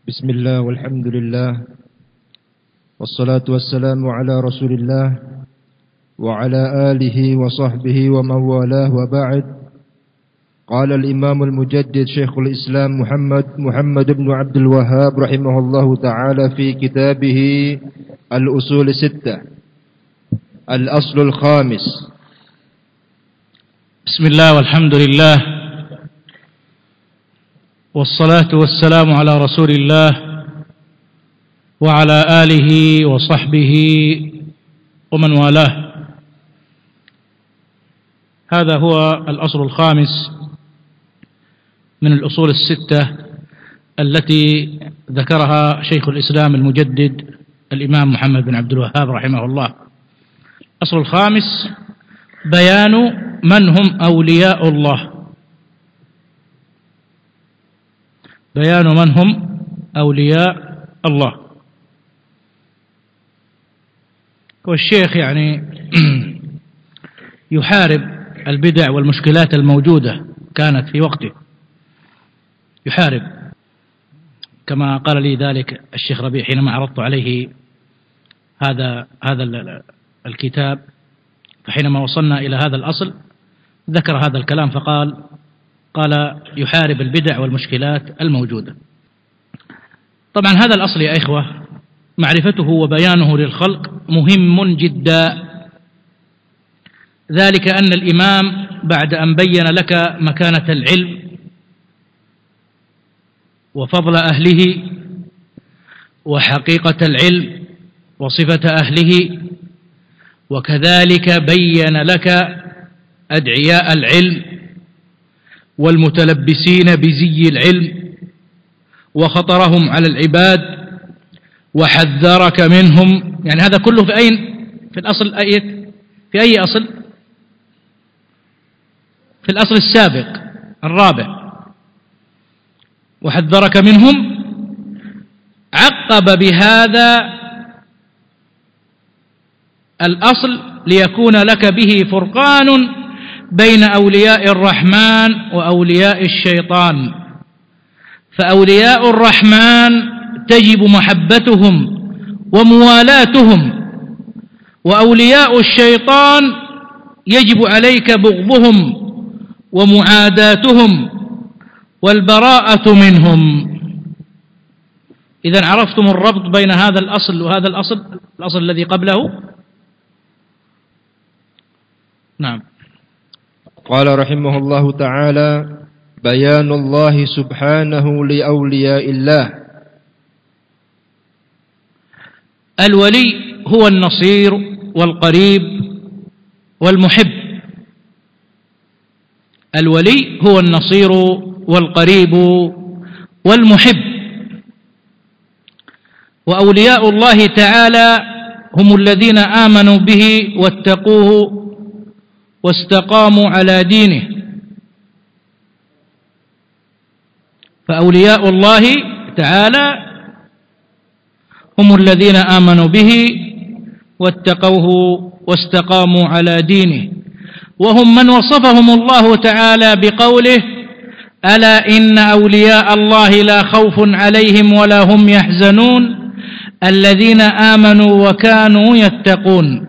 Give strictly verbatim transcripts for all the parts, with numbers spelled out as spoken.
بسم الله والحمد لله والصلاة والسلام على رسول الله وعلى آله وصحبه ومن والاه وبعد. قال الإمام المجدد شيخ الإسلام محمد محمد بن عبد الوهاب رحمه الله تعالى في كتابه الأصول الستة الأصل الخامس. بسم الله والحمد لله والصلاة والسلام على رسول الله وعلى آله وصحبه ومن والاه. هذا هو الأصل الخامس من الأصول الستة التي ذكرها شيخ الإسلام المجدد الإمام محمد بن عبد الوهاب رحمه الله. الأصل الخامس بيان من هم أولياء الله، بيان من هم أولياء الله. والشيخ يعني يحارب البدع والمشكلات الموجودة كانت في وقته، يحارب كما قال لي ذلك الشيخ ربيع حينما عرضت عليه هذا هذا الكتاب. فحينما وصلنا إلى هذا الأصل ذكر هذا الكلام فقال قال يحارب البدع والمشكلات الموجودة. طبعا هذا الأصل يا إخوة معرفته وبيانه للخلق مهم جدا، ذلك أن الإمام بعد أن بين لك مكانة العلم وفضل أهله وحقيقة العلم وصفة أهله، وكذلك بين لك أدعياء العلم والمتلبسين بزي العلم وخطرهم على العباد وحذرك منهم. يعني هذا كله في أين؟ في الأصل أي في أي أصل؟ في الأصل السابق الرابع. وحذرك منهم، عقب بهذا الأصل ليكون لك به فرقان بين أولياء الرحمن وأولياء الشيطان. فأولياء الرحمن تجب محبتهم وموالاتهم، وأولياء الشيطان يجب عليك بغضهم ومعاداتهم والبراءة منهم. إذن عرفتم الربط بين هذا الأصل وهذا الأصل الأصل الذي قبله. نعم. قال رحمه الله تعالى: بيان الله سبحانه لأولياء الله. الولي هو النصير والقريب والمحب. الولي هو النصير والقريب والمحب. وأولياء الله تعالى هم الذين آمنوا به واتقوه واستقاموا على دينه. فأولياء الله تعالى هم الذين آمنوا به واتقوه واستقاموا على دينه، وهم من وصفهم الله تعالى بقوله: ألا إن أولياء الله لا خوف عليهم ولا هم يحزنون الذين آمنوا وكانوا يتقون.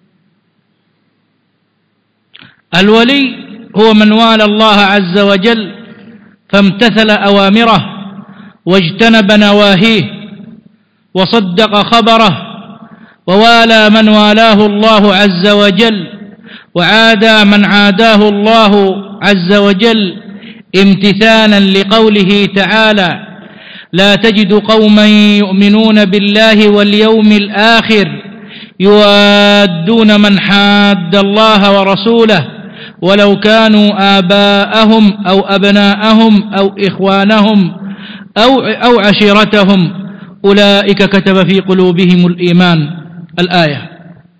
الولي هو من والى الله عز وجل فامتثل أوامره واجتنب نواهيه وصدق خبره، ووالى من والاه الله عز وجل وعادى من عاداه الله عز وجل امتثالا لقوله تعالى: لا تجد قوما يؤمنون بالله واليوم الآخر يوادون من حاد الله ورسوله ولو كانوا آباءهم أو أبناءهم أو إخوانهم أو أو عشيرتهم أولئك كتب في قلوبهم الإيمان. الآية.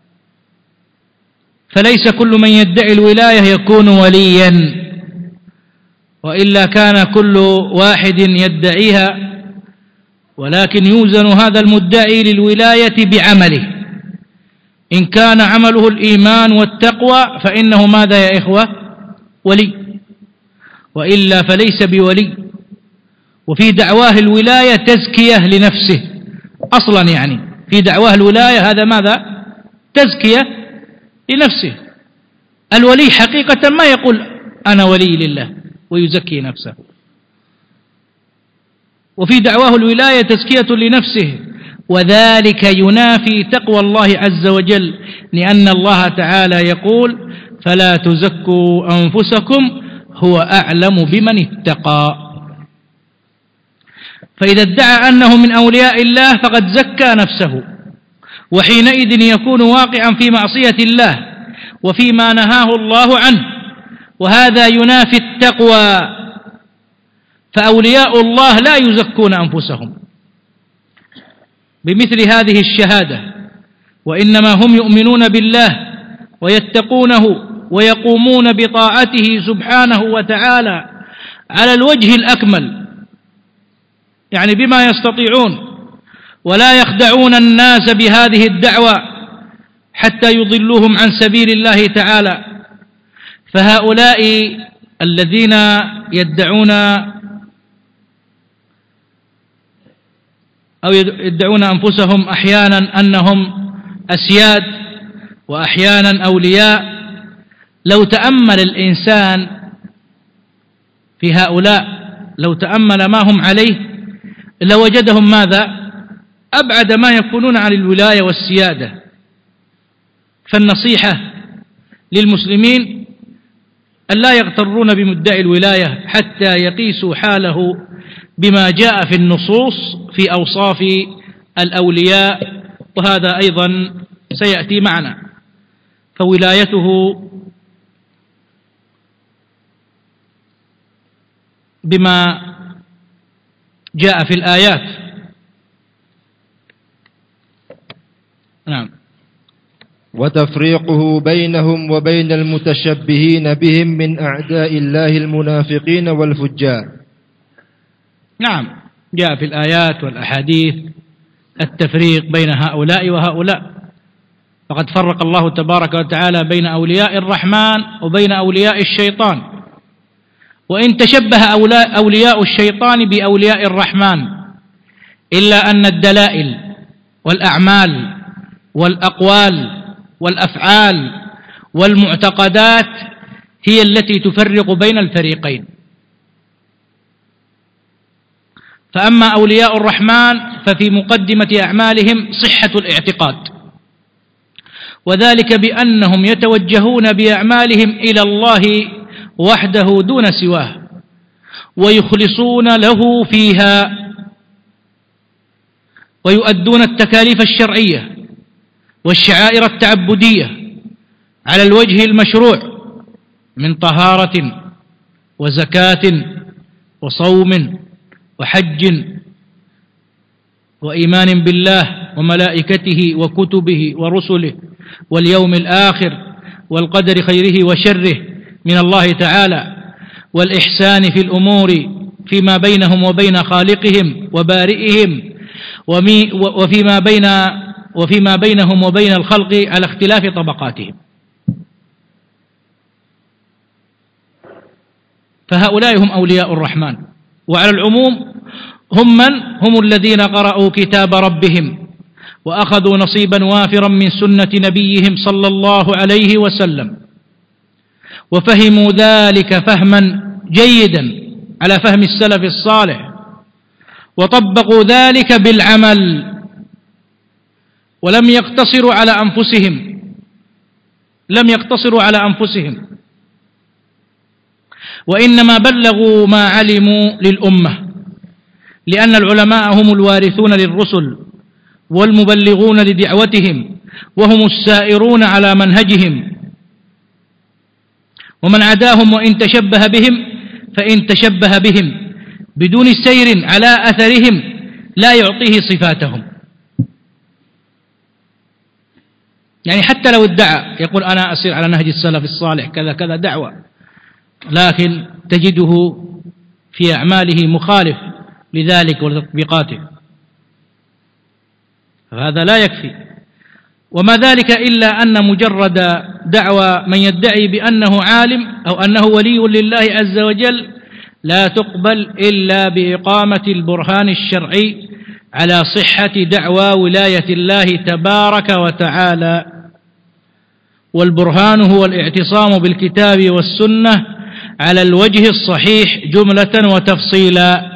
فليس كل من يدعي الولاية يكون وليا، وإلا كان كل واحد يدعيها، ولكن يوزن هذا المدعي للولاية بعمله. إن كان عمله الإيمان والتقوى فإنه ماذا يا إخوة؟ ولي. وإلا فليس بولي. وفي دعواه الولاية تزكية لنفسه أصلا، يعني في دعواه الولاية هذا ماذا؟ تزكية لنفسه. الولي حقيقة ما يقول أنا ولي لله ويزكي نفسه، وفي دعواه الولاية تزكية لنفسه، وذلك ينافي تقوى الله عز وجل، لأن الله تعالى يقول فلا تزكوا أنفسكم هو أعلم بمن اتقى. فإذا ادعى أنه من أولياء الله فقد زكى نفسه، وحينئذ يكون واقعا في معصية الله وفيما نهاه الله عنه، وهذا ينافي التقوى. فأولياء الله لا يزكون أنفسهم بمثل هذه الشهادة، وإنما هم يؤمنون بالله ويتقونه ويقومون بطاعته سبحانه وتعالى على الوجه الأكمل، يعني بما يستطيعون، ولا يخدعون الناس بهذه الدعوة حتى يضلوهم عن سبيل الله تعالى. فهؤلاء الذين يدعون أو يدعون أنفسهم أحيانا أنهم أسياد وأحيانا أولياء، لو تأمل الإنسان في هؤلاء، لو تأمل ما هم عليه لوجدهم ماذا؟ أبعد ما يكونون عن الولاية والسيادة. فالنصيحة للمسلمين أن لا يغترون بمدعي الولاية حتى يقيسوا حاله بما جاء في النصوص في أوصاف الأولياء، وهذا أيضا سيأتي معنا. فولايته بما جاء في الآيات. نعم. وتفريقه بينهم وبين المتشبهين بهم من أعداء الله المنافقين والفجار. نعم، جاء في الآيات والأحاديث التفريق بين هؤلاء وهؤلاء، فقد فرق الله تبارك وتعالى بين أولياء الرحمن وبين أولياء الشيطان. وإن تشبه أولياء الشيطان بأولياء الرحمن، إلا أن الدلائل والأعمال والأقوال والأفعال والمعتقدات هي التي تفرق بين الفريقين. فأما أولياء الرحمن ففي مقدمة أعمالهم صحة الاعتقاد، وذلك بأنهم يتوجهون بأعمالهم إلى الله وحده دون سواه، ويخلصون له فيها، ويؤدون التكاليف الشرعية والشعائر التعبدية على الوجه المشروع من طهارة وزكاة وصوم وحج وإيمان بالله وملائكته وكتبه ورسله واليوم الآخر والقدر خيره وشره من الله تعالى، والإحسان في الأمور فيما بينهم وبين خالقهم وبارئهم، وفيما بين وفيما بينهم وبين الخلق على اختلاف طبقاتهم. فهؤلاء هم أولياء الرحمن، وعلى العموم هم من؟ هم الذين قرأوا كتاب ربهم وأخذوا نصيبا وافرا من سنة نبيهم صلى الله عليه وسلم، وفهموا ذلك فهما جيدا على فهم السلف الصالح، وطبقوا ذلك بالعمل، ولم يقتصروا على أنفسهم لم يقتصروا على أنفسهم وإنما بلغوا ما علموا للأمة، لأن العلماء هم الوارثون للرسل والمبلغون لدعوتهم، وهم السائرون على منهجهم. ومن عداهم وإن تشبه بهم فإن تشبه بهم بدون سير على أثرهم لا يعطيه صفاتهم. يعني حتى لو ادعى يقول أنا أسير على نهج السلف الصالح كذا كذا دعوة، لكن تجده في أعماله مخالف لذلك ولتطبيقاته، فهذا لا يكفي. وما ذلك إلا أن مجرد دعوى من يدعي بأنه عالم أو أنه ولي لله عز وجل لا تقبل إلا بإقامة البرهان الشرعي على صحة دعوى ولاية الله تبارك وتعالى، والبرهان هو الاعتصام بالكتاب والسنة على الوجه الصحيح جملة وتفصيلا.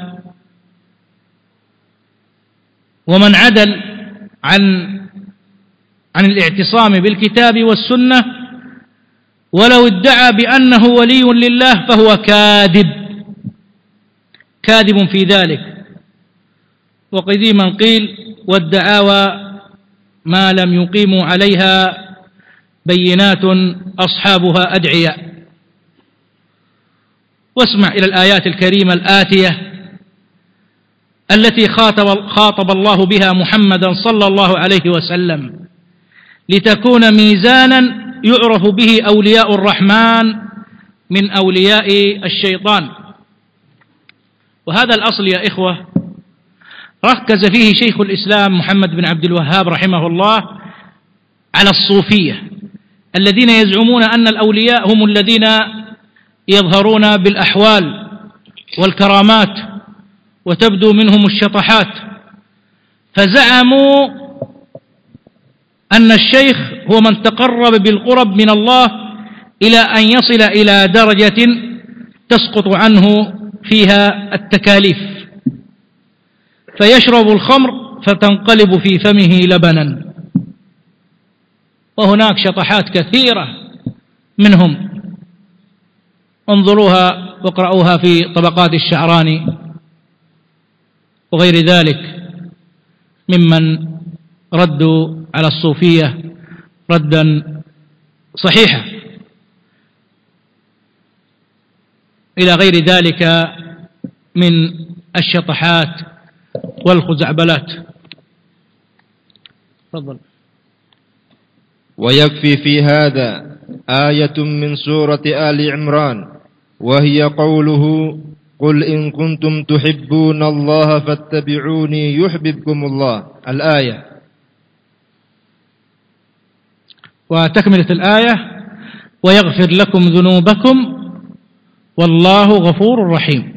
ومن عدل عن عن الاعتصام بالكتاب والسنة ولو ادعى بأنه ولي لله فهو كاذب كاذب في ذلك. وقديما قيل: والدعاوى ما لم يقيموا عليها بينات أصحابها أدعياء. واسمع إلى الآيات الكريمة الآتية التي خاطب, خاطب الله بها محمدا صلى الله عليه وسلم لتكون ميزانا يعرف به أولياء الرحمن من أولياء الشيطان. وهذا الأصل يا إخوة ركز فيه شيخ الإسلام محمد بن عبد الوهاب رحمه الله على الصوفية الذين يزعمون أن الأولياء هم الذين يظهرون بالأحوال والكرامات وتبدو منهم الشطحات، فزعموا أن الشيخ هو من تقرب بالقرب من الله إلى أن يصل إلى درجة تسقط عنه فيها التكاليف، فيشرب الخمر فتنقلب في فمه لبنا. وهناك شطحات كثيرة منهم، انظروها واقرأوها في طبقات الشعراني وغير ذلك ممن ردوا على الصوفية ردا صحيحا، إلى غير ذلك من الشطحات والخزعبلات. تفضل. ويكفي في هذا آية من سورة آل عمران وهي قوله: قل إن كنتم تحبون الله فاتبعوني يحببكم الله، الآية. وتكملة الآية: ويغفر لكم ذنوبكم والله غفور رحيم.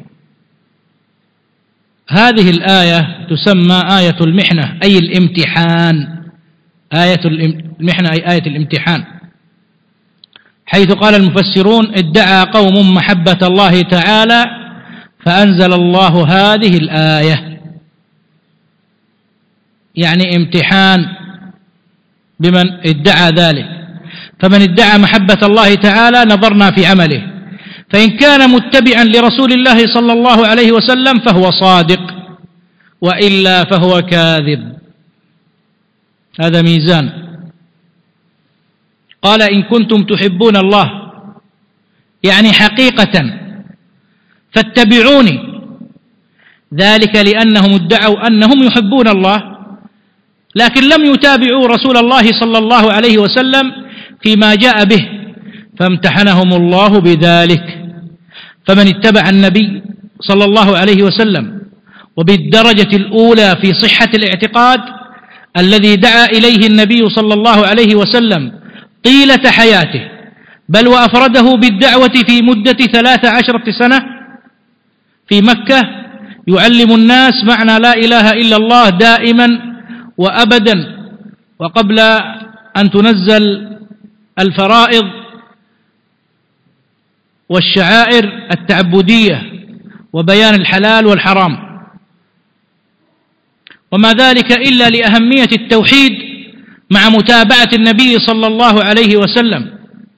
هذه الآية تسمى آية المحنة أي الامتحان، آية المحنة أي آية الامتحان، حيث قال المفسرون: ادعى قوم محبة الله تعالى فأنزل الله هذه الآية، يعني امتحان بمن ادعى ذلك. فمن ادعى محبة الله تعالى نظرنا في عمله، فإن كان متبعا لرسول الله صلى الله عليه وسلم فهو صادق، وإلا فهو كاذب. هذا ميزان. قال: إن كنتم تحبون الله، يعني حقيقة، فاتبعوني، ذلك لأنهم ادعوا أنهم يحبون الله لكن لم يتابعوا رسول الله صلى الله عليه وسلم فيما جاء به، فامتحنهم الله بذلك. فمن اتبع النبي صلى الله عليه وسلم وبالدرجة الأولى في صحة الاعتقاد الذي دعا إليه النبي صلى الله عليه وسلم طيلة حياته، بل وأفرده بالدعوة في مدة ثلاث عشرة سنة في مكة، يعلم الناس معنى لا إله إلا الله دائما وأبدا، وقبل أن تنزل الفرائض والشعائر التعبدية وبيان الحلال والحرام، وما ذلك إلا لأهمية التوحيد مع متابعة النبي صلى الله عليه وسلم،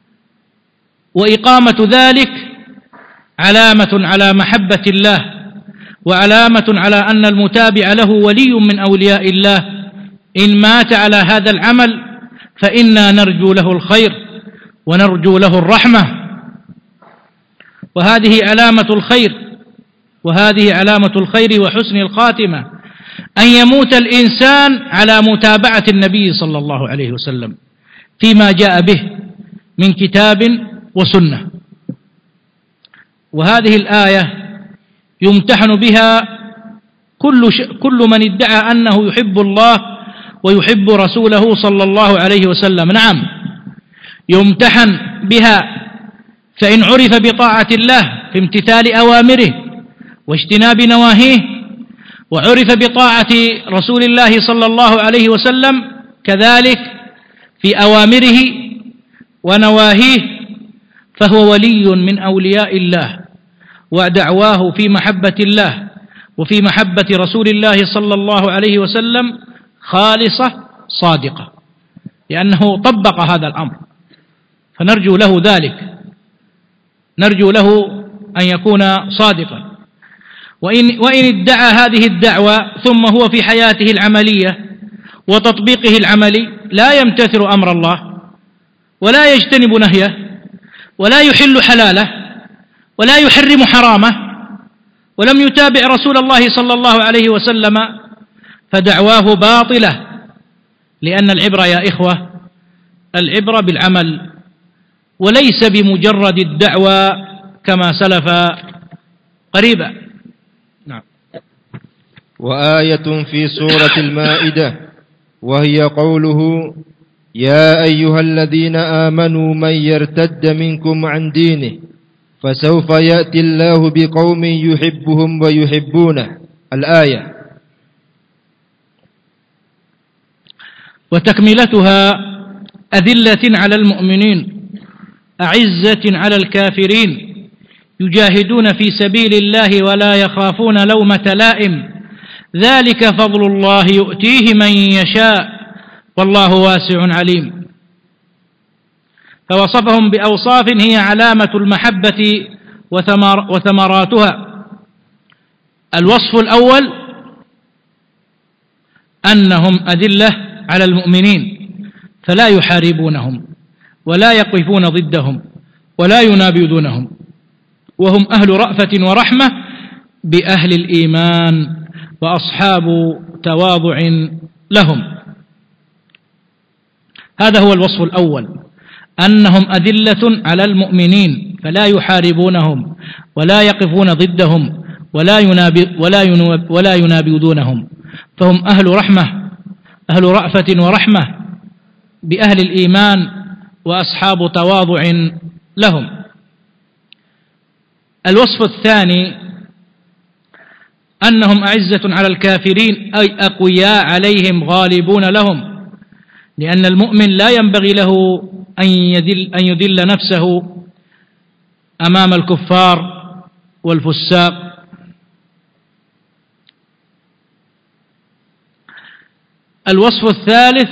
وإقامة ذلك علامة على محبة الله، وعلامة على أن المتابع له ولي من أولياء الله. إن مات على هذا العمل فإنا نرجو له الخير ونرجو له الرحمة، وهذه علامة الخير وهذه علامة الخير وحسن الخاتمة أن يموت الإنسان على متابعة النبي صلى الله عليه وسلم فيما جاء به من كتاب وسنة. وهذه الآية يمتحن بها كل, كل من ادعى أنه يحب الله ويحب رسوله صلى الله عليه وسلم. نعم، يمتحن بها، فإن عرف بطاعة الله في امتثال أوامره واجتناب نواهيه، وعرف بطاعة رسول الله صلى الله عليه وسلم كذلك في أوامره ونواهيه، فهو ولي من أولياء الله، ودعواه في محبة الله وفي محبة رسول الله صلى الله عليه وسلم خالصة صادقة، لأنه طبق هذا الأمر، فنرجو له ذلك، نرجو له أن يكون صادقا. وإن, وإن ادعى هذه الدعوة ثم هو في حياته العملية وتطبيقه العملي لا يمتثل أمر الله ولا يجتنب نهيه ولا يحل حلاله ولا يحرم حرامه ولم يتابع رسول الله صلى الله عليه وسلم، فدعواه باطلة، لأن العبرة يا إخوة العبرة بالعمل وليس بمجرد الدعوة كما سلف قريبا. نعم. وآية في سورة المائدة وهي قوله يا أيها الذين آمنوا من يرتد منكم عن دينه فسوف يأتي الله بقوم يحبهم ويحبونه، الآية. وتكملتها أذلة على المؤمنين أعزة على الكافرين يجاهدون في سبيل الله ولا يخافون لومة لائم، ذلك فضل الله يؤتيه من يشاء والله واسع عليم. فوصفهم بأوصاف هي علامة المحبة وثمر وثمراتها. الوصف الأول أنهم أذلة على المؤمنين فلا يحاربونهم ولا يقفون ضدهم ولا ينابذونهم، وهم أهل رأفة ورحمة بأهل الإيمان وأصحاب تواضع لهم. هذا هو الوصف الأول، أنهم أذلة على المؤمنين فلا يحاربونهم ولا يقفون ضدهم ولا ولا ولا ينابذونهم، فهم أهل رحمة أهل رأفة ورحمة بأهل الإيمان وأصحاب تواضع لهم. الوصف الثاني أنهم أعزة على الكافرين أي أقوياء عليهم غالبون لهم، لأن المؤمن لا ينبغي له أن يذل, أن يذل نفسه أمام الكفار والفساق. الوصف الثالث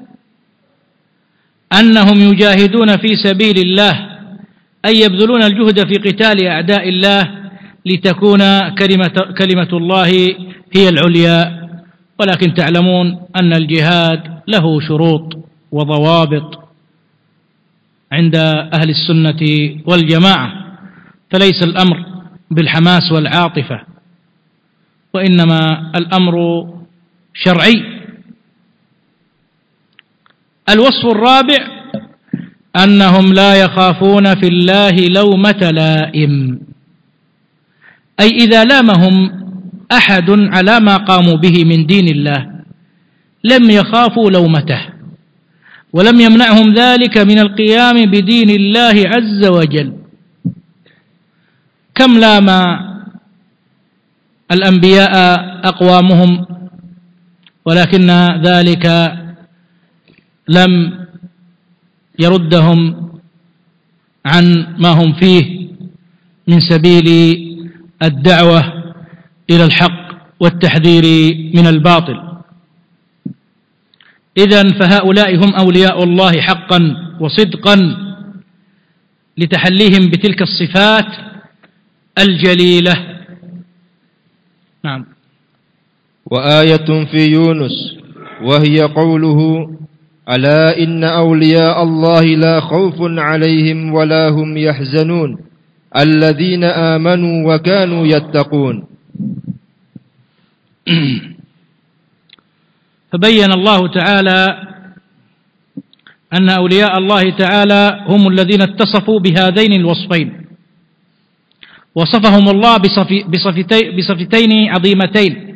أنهم يجاهدون في سبيل الله أي يبذلون الجهد في قتال أعداء الله لتكون كلمة, كلمة الله هي العليا، ولكن تعلمون أن الجهاد له شروط وضوابط عند أهل السنة والجماعة، فليس الأمر بالحماس والعاطفة، وإنما الأمر شرعي. الوصف الرابع أنهم لا يخافون في الله لومة لائم، أي إذا لامهم أحد على ما قاموا به من دين الله لم يخافوا لومته، ولم يمنعهم ذلك من القيام بدين الله عز وجل. كم لام الأنبياء أقوامهم ولكن ذلك لم يردهم عن ما هم فيه من سبيل الدعوة إلى الحق والتحذير من الباطل. إذن فهؤلاء هم أولياء الله حقا وصدقا لتحليهم بتلك الصفات الجليلة. نعم. وآية في يونس وهي قوله ألا إن أولياء الله لا خوف عليهم ولا هم يحزنون الذين آمنوا وكانوا يتقون. فبين الله تعالى أن أولياء الله تعالى هم الذين اتصفوا بهذين الوصفين، وصفهم الله بصفتين عظيمتين: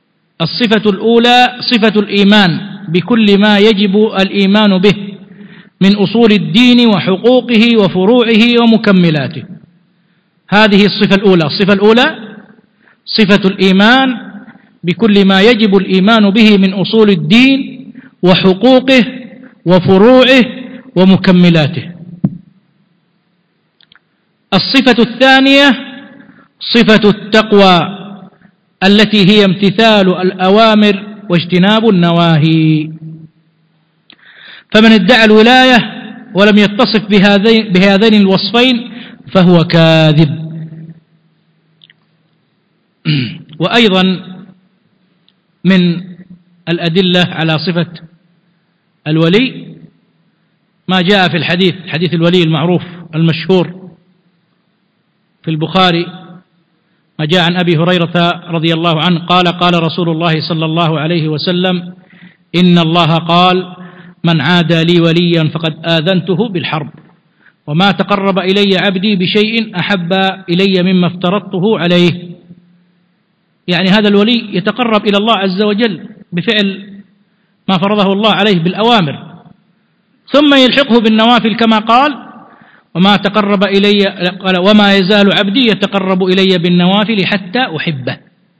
الصفة الأولى صفة الإيمان بكل ما يجب الإيمان به من أصول الدين وحقوقه وفروعه ومكملاته. هذه الصفة الأولى. الصفة الأولى صفة الإيمان بكل ما يجب الإيمان به من أصول الدين وحقوقه وفروعه ومكملاته. الصفة الثانية صفة التقوى التي هي امتثال الأوامر واجتناب النواهي. فمن ادعى الولاية ولم يتصف بهذين, بهذين الوصفين فهو كاذب. وأيضا من الأدلة على صفة الولي ما جاء في الحديث، حديث الولي المعروف المشهور في البخاري، ما جاء عن أبي هريرة رضي الله عنه قال قال رسول الله صلى الله عليه وسلم: إن الله قال: من عادى لي وليا فقد آذنته بالحرب، وما تقرب إلي عبدي بشيء أحب إلي مما افترضته عليه. يعني هذا الولي يتقرب إلى الله عز وجل بفعل ما فرضه الله عليه بالأوامر، ثم يلحقه بالنوافل كما قال: وما تقرب إلي قال وما يزال عبدي يتقرب إلي بالنوافل حتى أحبه،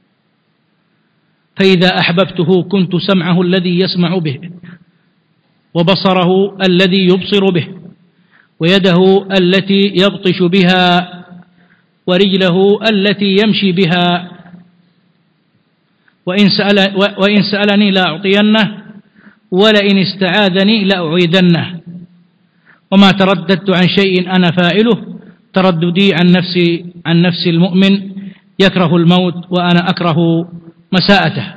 فإذا أحببته كنت سمعه الذي يسمع به، وبصره الذي يبصر به، ويده التي يبطش بها، ورجله التي يمشي بها، وإن سأل وإن سألني لأعطينه، ولئن استعاذني لأعيذنه، وما ترددت عن شيء أنا فاعله ترددي عن نفسي عن نفس المؤمن يكره الموت وأنا أكره مساءته.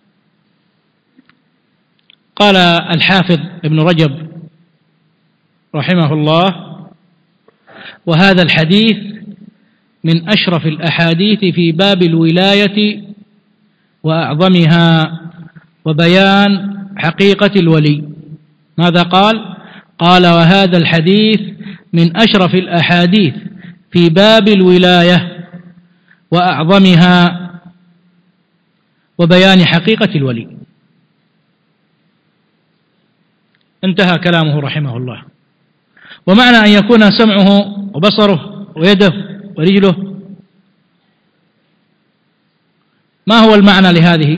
قال الحافظ ابن رجب رحمه الله: وهذا الحديث من أشرف الأحاديث في باب الولاية وأعظمها وبيان حقيقة الولي. ماذا قال؟ قال: وهذا الحديث من أشرف الأحاديث في باب الولاية وأعظمها وبيان حقيقة الولي. انتهى كلامه رحمه الله. ومعنى أن يكون سمعه وبصره ويده ورجله، ما هو المعنى لهذه؟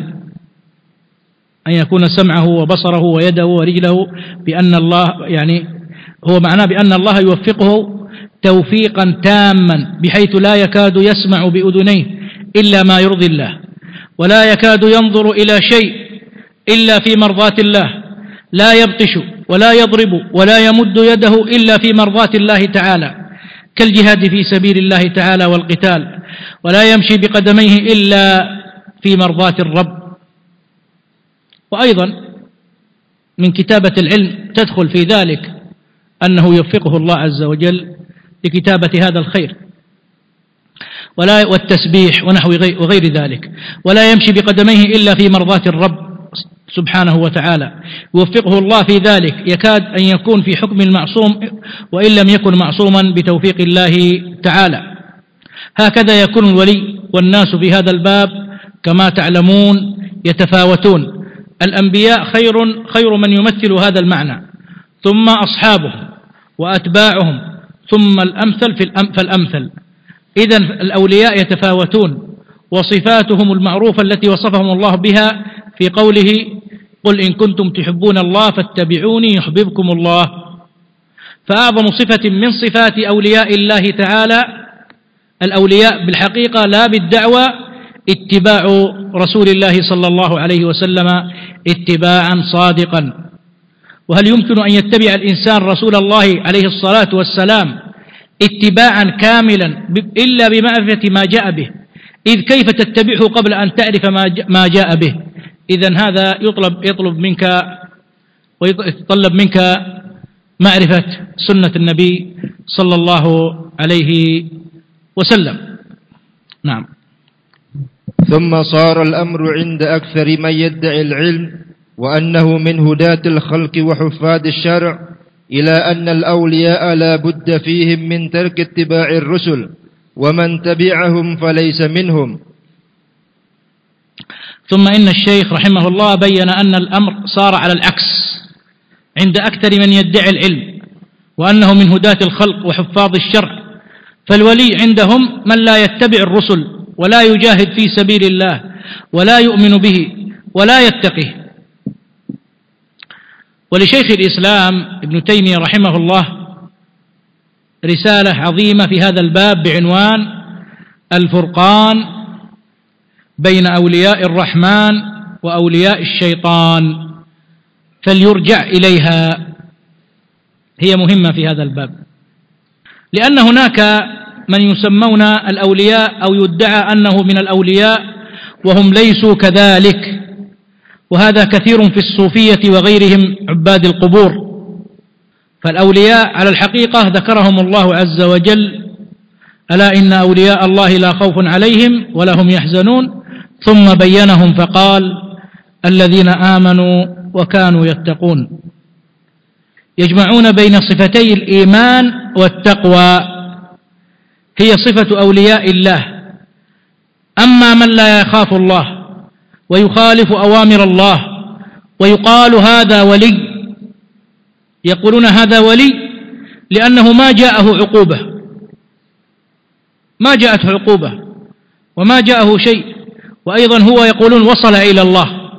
أن يكون سمعه وبصره ويده ورجله بأن الله، يعني هو معناه بأن الله يوفقه توفيقا تاما بحيث لا يكاد يسمع بأذنيه إلا ما يرضي الله، ولا يكاد ينظر إلى شيء إلا في مرضاة الله، لا يبطش ولا يضرب ولا يمد يده إلا في مرضاة الله تعالى كالجهاد في سبيل الله تعالى والقتال، ولا يمشي بقدميه إلا في مرضاة الرب. وأيضا من كتابة العلم تدخل في ذلك أنه يوفقه الله عز وجل لكتابة هذا الخير ولا والتسبيح ونحو وغير ذلك، ولا يمشي بقدميه إلا في مرضاة الرب سبحانه وتعالى، يوفقه الله في ذلك، يكاد أن يكون في حكم المعصوم وإن لم يكن معصوما بتوفيق الله تعالى. هكذا يكون الولي. والناس في هذا الباب كما تعلمون يتفاوتون، الأنبياء خير خير من يمثل هذا المعنى، ثم أصحابهم وأتباعهم، ثم الأمثل فالأمثل. إذن الأولياء يتفاوتون، وصفاتهم المعروفة التي وصفهم الله بها في قوله: قل إن كنتم تحبون الله فاتبعوني يحببكم الله. فأعظم صفة من صفات أولياء الله تعالى الأولياء بالحقيقة لا بالدعوة اتباع رسول الله صلى الله عليه وسلم اتباعا صادقا. وهل يمكن أن يتبع الإنسان رسول الله عليه الصلاة والسلام اتباعا كاملا إلا بمعرفة ما جاء به؟ إذ كيف تتبعه قبل أن تعرف ما جاء به؟ إذن هذا يطلب يطلب منك ويتطلب منك معرفة سنة النبي صلى الله عليه وسلم. نعم. ثم صار الأمر عند أكثر من يدعي العلم وأنه من هداة الخلق وحفاظ الشرع إلى أن الأولياء لا بد فيهم من ترك اتباع الرسل، ومن تبعهم فليس منهم. ثم إن الشيخ رحمه الله بين أن الأمر صار على العكس عند أكثر من يدعي العلم، وأنه من هداة الخلق وحفاظ الشرع، فالولي عندهم من لا يتبع الرسل ولا يجاهد في سبيل الله ولا يؤمن به ولا يتقيه. ولشيخ الإسلام ابن تيمية رحمه الله رسالة عظيمة في هذا الباب بعنوان الفرقان بين أولياء الرحمن وأولياء الشيطان، فليرجع إليها، هي مهمة في هذا الباب، لأن هناك من يسمون الأولياء أو يدعى أنه من الأولياء وهم ليسوا كذلك، وهذا كثير في الصوفية وغيرهم عباد القبور. فالأولياء على الحقيقة ذكرهم الله عز وجل: ألا إن أولياء الله لا خوف عليهم ولا هم يحزنون، ثم بينهم فقال: الذين آمنوا وكانوا يتقون. يجمعون بين صفتي الإيمان والتقوى، هي صفة أولياء الله. أما من لا يخاف الله ويخالف أوامر الله ويقال هذا ولي، يقولون هذا ولي لأنه ما جاءه عقوبة، ما جاءته عقوبة وما جاءه شيء، وأيضا هو يقولون وصل إلى الله،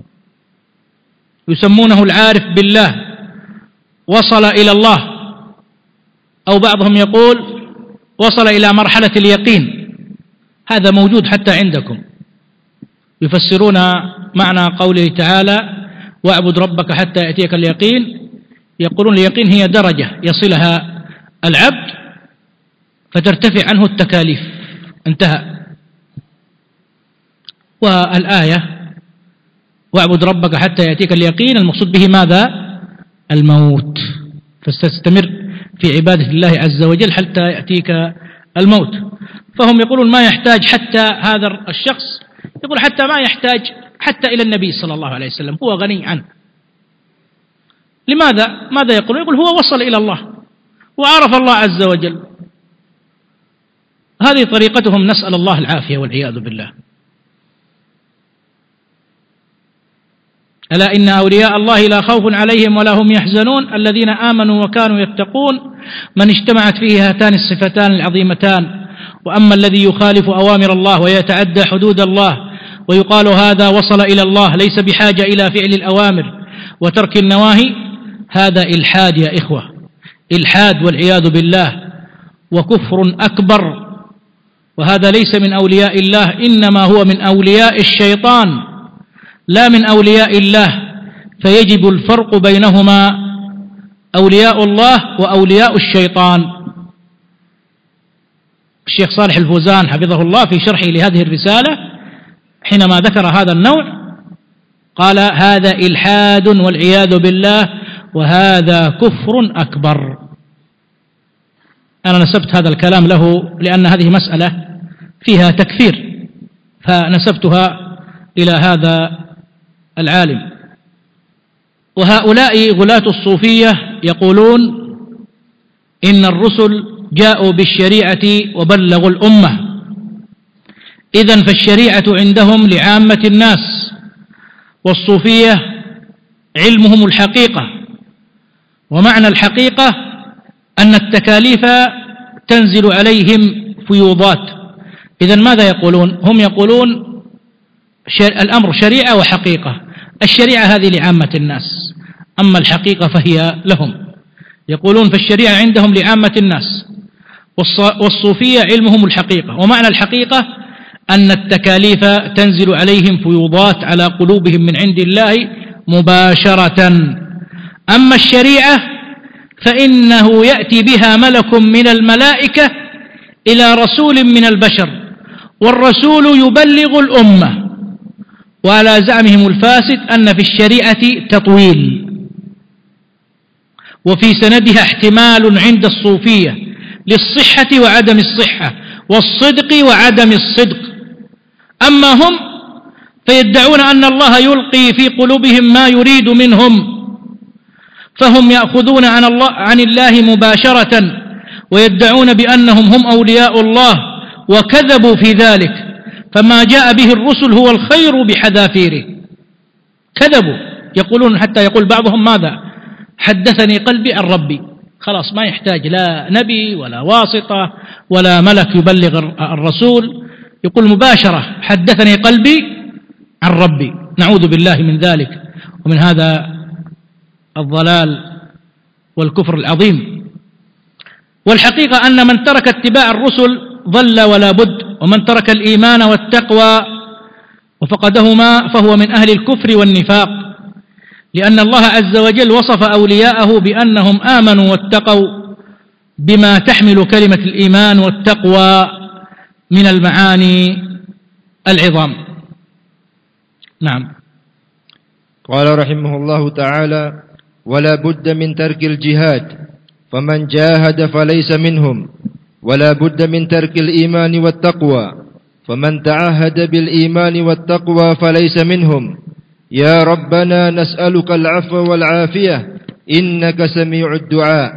يسمونه العارف بالله، وصل إلى الله، أو بعضهم يقول وصل إلى مرحلة اليقين. هذا موجود حتى عندكم، يفسرون معنى قوله تعالى: واعبد ربك حتى يأتيك اليقين، يقولون اليقين هي درجة يصلها العبد فترتفع عنه التكاليف، انتهى. والآية واعبد ربك حتى يأتيك اليقين المقصود به ماذا؟ الموت، فاستمر في عبادة الله عز وجل حتى يأتيك الموت. فهم يقولون ما يحتاج حتى هذا الشخص، يقول حتى ما يحتاج حتى إلى النبي صلى الله عليه وسلم، هو غني عنه. لماذا؟ ماذا يقول؟ يقول هو وصل إلى الله وعرف الله عز وجل. هذه طريقتهم، نسأل الله العافية والعياذ بالله. ألا إن أولياء الله لا خوف عليهم ولا هم يحزنون الذين آمنوا وكانوا يتقون، من اجتمعت فيه هاتان الصفتان العظيمتان. وأما الذي يخالف أوامر الله ويتعدى حدود الله ويقال هذا وصل إلى الله ليس بحاجة إلى فعل الأوامر وترك النواهي، هذا إلحاد يا إخوة، إلحاد والعياذ بالله، وكفر أكبر، وهذا ليس من أولياء الله، إنما هو من أولياء الشيطان لا من أولياء الله. فيجب الفرق بينهما، أولياء الله وأولياء الشيطان. الشيخ صالح الفوزان حفظه الله في شرحه لهذه الرسالة حينما ذكر هذا النوع قال: هذا إلحاد والعياذ بالله، وهذا كفر أكبر. أنا نسبت هذا الكلام له لأن هذه مسألة فيها تكفير، فنسبتها إلى هذا العالم. وهؤلاء غلاة الصوفية يقولون إن الرسل جاءوا بالشريعة وبلغوا الأمة، إذن فالشريعة عندهم لعامة الناس، والصوفية علمهم الحقيقة. ومعنى الحقيقة أن التكاليف تنزل عليهم فيوضات. إذن ماذا يقولون؟ هم يقولون الأمر شريعة وحقيقة، الشريعة هذه لعامة الناس، أما الحقيقة فهي لهم. يقولون فالشريعة عندهم لعامة الناس، والصوفية علمهم الحقيقة. ومعنى الحقيقة أن التكاليف تنزل عليهم فيوضات على قلوبهم من عند الله مباشرة. أما الشريعة فإنه يأتي بها ملك من الملائكة إلى رسول من البشر، والرسول يبلغ الأمة. وعلى زعمهم الفاسد أن في الشريعة تطويل، وفي سندها احتمال عند الصوفية للصحة وعدم الصحة، والصدق وعدم الصدق. أما هم فيدعون أن الله يلقي في قلوبهم ما يريد منهم، فهم يأخذون عن الله, عن الله مباشرة، ويدعون بأنهم هم أولياء الله، وكذبوا في ذلك. فما جاء به الرسل هو الخير بحذافيره، كذبوا. يقولون حتى يقول بعضهم ماذا؟ حدثني قلبي عن ربي، خلاص ما يحتاج لا نبي ولا واسطة ولا ملك يبلغ الرسول، يقول مباشرة حدثني قلبي عن ربي. نعوذ بالله من ذلك ومن هذا الضلال والكفر العظيم. والحقيقة أن من ترك اتباع الرسل ضل ولا بد، ومن ترك الإيمان والتقوى وفقدهما فهو من أهل الكفر والنفاق، لأن الله عز وجل وصف أولياءه بأنهم آمنوا واتقوا بما تحمل كلمة الإيمان والتقوى من المعاني العظام. نعم. قال رحمه الله تعالى: ولا بد من ترك الجهاد، فمن جاهد فليس منهم، ولا بد من ترك الإيمان والتقوى، فمن تعهد بالإيمان والتقوى فليس منهم. يا ربنا نسألك العفو والعافية إنك سميع الدعاء.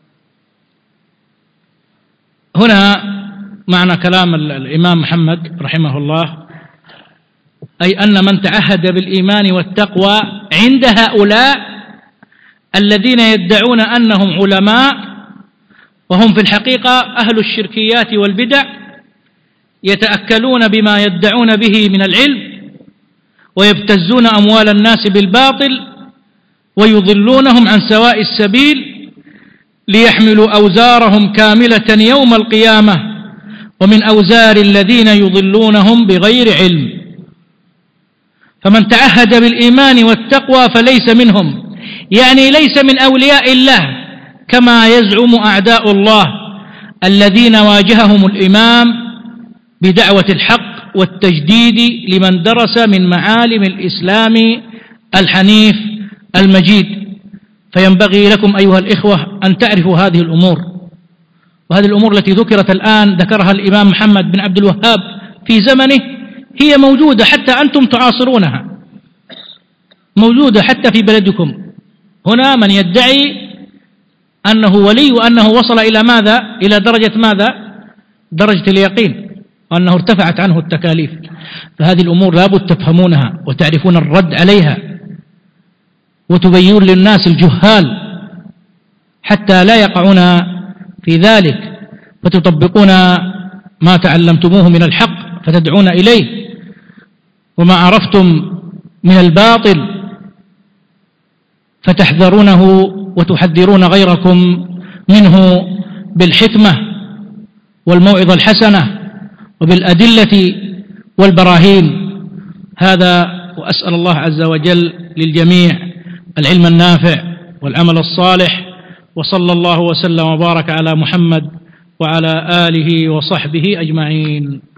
هنا معنى كلام الإمام محمد رحمه الله، أي أن من تعهد بالإيمان والتقوى عند هؤلاء الذين يدعون أنهم علماء وهم في الحقيقة أهل الشركيات والبدع، يتأكلون بما يدعون به من العلم ويبتزون أموال الناس بالباطل ويضلونهم عن سواء السبيل ليحملوا أوزارهم كاملة يوم القيامة ومن أوزار الذين يضلونهم بغير علم. فمن تعهد بالإيمان والتقوى فليس منهم، يعني ليس من أولياء الله كما يزعم أعداء الله الذين واجههم الإمام بدعوة الحق والتجديد لمن درس من معالم الإسلام الحنيف المجيد. فينبغي لكم أيها الإخوة أن تعرفوا هذه الأمور، وهذه الأمور التي ذكرت الآن ذكرها الإمام محمد بن عبد الوهاب في زمنه هي موجودة حتى أنتم تعاصرونها، موجودة حتى في بلدكم. هنا من يدعي أنه ولي وأنه وصل إلى ماذا؟ إلى درجة ماذا؟ درجة اليقين، وأنه ارتفعت عنه التكاليف. فهذه الأمور لابد تفهمونها وتعرفون الرد عليها وتبينون للناس الجهال حتى لا يقعون في ذلك، فتطبقون ما تعلمتموه من الحق فتدعون إليه، وما عرفتم من الباطل فتحذرونه وتحذرون غيركم منه بالحكمة والموعظة الحسنة وبالأدلة والبراهين. هذا، وأسأل الله عز وجل للجميع العلم النافع والعمل الصالح، وصلى الله وسلم وبارك على محمد وعلى آله وصحبه أجمعين.